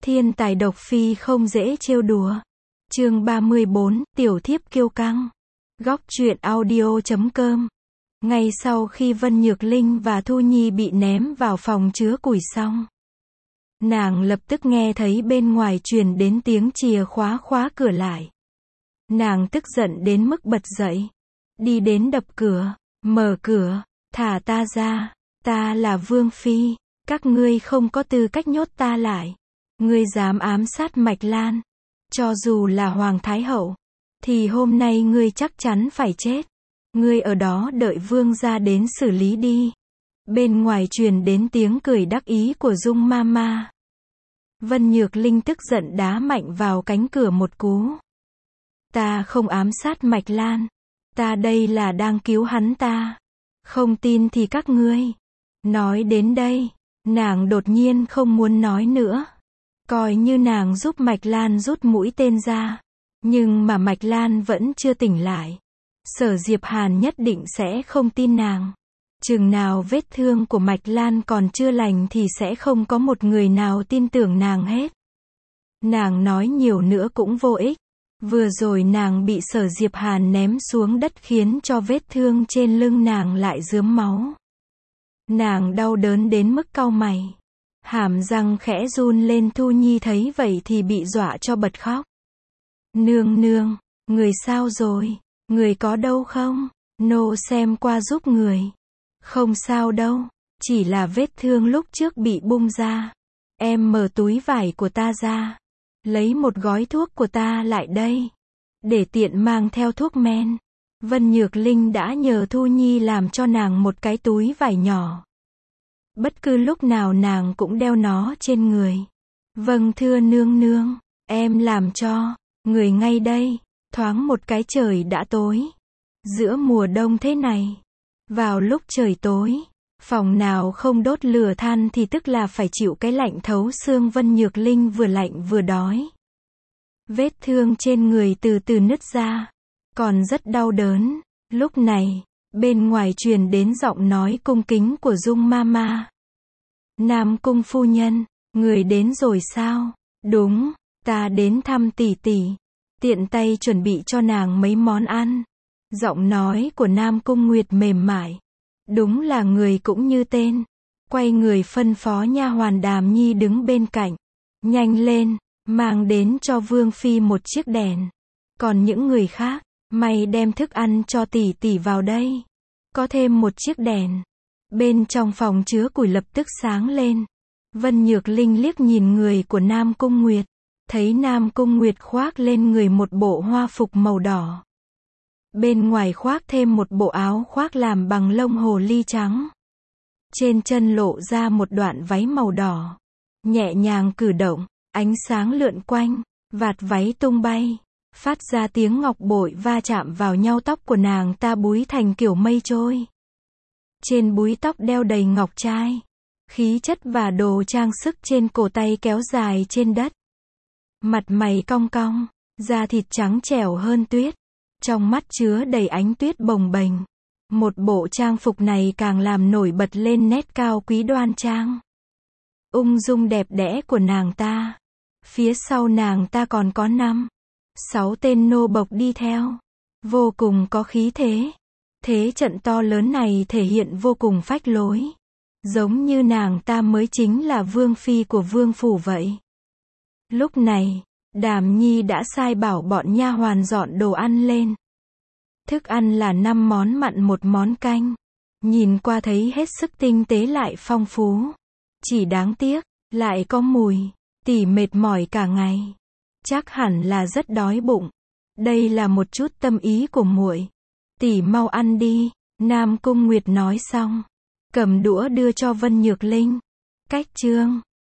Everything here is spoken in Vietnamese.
Thiên tài độc phi không dễ trêu đùa. Chương 34, tiểu thiếp kiêu căng. Góc truyện audio.com. Ngay sau khi Vân Nhược Linh và Thu Nhi bị ném vào phòng chứa củi xong, nàng lập tức nghe thấy bên ngoài truyền đến tiếng chìa khóa khóa cửa lại. Nàng tức giận đến mức bật dậy, đi đến đập cửa, mở cửa, thả ta ra, ta là Vương Phi, các ngươi không có tư cách nhốt ta lại. Ngươi dám ám sát Mạch Lan, cho dù là Hoàng Thái Hậu, thì hôm nay ngươi chắc chắn phải chết. Ngươi ở đó đợi Vương gia đến xử lý đi. Bên ngoài truyền đến tiếng cười đắc ý của Dung Mama. Vân Nhược Linh tức giận đá mạnh vào cánh cửa một cú. Ta không ám sát Mạch Lan, ta đây là đang cứu hắn ta. Không tin thì các ngươi. Nói đến đây, nàng đột nhiên không muốn nói nữa. Coi như nàng giúp Mạch Lan rút mũi tên ra. Nhưng mà Mạch Lan vẫn chưa tỉnh lại. Sở Diệp Hàn nhất định sẽ không tin nàng. Chừng nào vết thương của Mạch Lan còn chưa lành thì sẽ không có một người nào tin tưởng nàng hết. Nàng nói nhiều nữa cũng vô ích. Vừa rồi nàng bị Sở Diệp Hàn ném xuống đất khiến cho vết thương trên lưng nàng lại rướm máu. Nàng đau đớn đến mức cau mày. Hàm răng khẽ run lên. Thu Nhi thấy vậy thì bị dọa cho bật khóc. Nương nương, người sao rồi? Người có đâu không? Nô xem qua giúp người. Không sao đâu, chỉ là vết thương lúc trước bị bung ra. Em mở túi vải của ta ra, lấy một gói thuốc của ta lại đây, để tiện mang theo thuốc men. Vân Nhược Linh đã nhờ Thu Nhi làm cho nàng một cái túi vải nhỏ. Bất cứ lúc nào nàng cũng đeo nó trên người. Vâng thưa nương nương, em làm cho. Người ngay đây. Thoáng một cái trời đã tối. Giữa mùa đông thế này, vào lúc trời tối, phòng nào không đốt lửa than thì tức là phải chịu cái lạnh thấu xương. Vân Nhược Linh vừa lạnh vừa đói. Vết thương trên người từ từ nứt ra, còn rất đau đớn. Lúc này, bên ngoài truyền đến giọng nói cung kính của Dung Mama. Nam cung phu nhân, người đến rồi sao? Đúng, ta đến thăm tỷ tỷ. Tiện tay chuẩn bị cho nàng mấy món ăn. Giọng nói của Nam Cung Nguyệt mềm mại. Đúng là người cũng như tên. Quay người phân phó nha hoàn Đàm Nhi đứng bên cạnh. Nhanh lên, mang đến cho Vương Phi một chiếc đèn. Còn những người khác, mày đem thức ăn cho tỷ tỷ vào đây. Có thêm một chiếc đèn. Bên trong phòng chứa củi lập tức sáng lên. Vân Nhược Linh liếc nhìn người của Nam Cung Nguyệt. Thấy Nam Cung Nguyệt khoác lên người một bộ hoa phục màu đỏ. Bên ngoài khoác thêm một bộ áo khoác làm bằng lông hồ ly trắng. Trên chân lộ ra một đoạn váy màu đỏ. Nhẹ nhàng cử động, ánh sáng lượn quanh, vạt váy tung bay. Phát ra tiếng ngọc bội va chạm vào nhau. Tóc của nàng ta búi thành kiểu mây trôi. Trên búi tóc đeo đầy ngọc trai. Khí chất và đồ trang sức trên cổ tay kéo dài trên đất. Mặt mày cong cong, da thịt trắng trẻo hơn tuyết. Trong mắt chứa đầy ánh tuyết bồng bềnh. Một bộ trang phục này càng làm nổi bật lên nét cao quý đoan trang. Ung dung đẹp đẽ của nàng ta. Phía sau nàng ta còn có 5-6 tên nô bộc đi theo. Vô cùng có khí thế. Thế trận to lớn này thể hiện vô cùng phách lối. Giống như nàng ta mới chính là Vương Phi của Vương Phủ vậy. Lúc này, Đàm Nhi đã sai bảo bọn nha hoàn dọn đồ ăn lên. Thức ăn là 5 món mặn 1 món canh. Nhìn qua thấy hết sức tinh tế lại phong phú. Chỉ đáng tiếc, lại có mùi. Tỷ mệt mỏi cả ngày. Chắc hẳn là rất đói bụng. Đây là một chút tâm ý của muội. Tỷ mau ăn đi. Nam Cung Nguyệt nói xong, cầm đũa đưa cho Vân Nhược Linh. Cách chương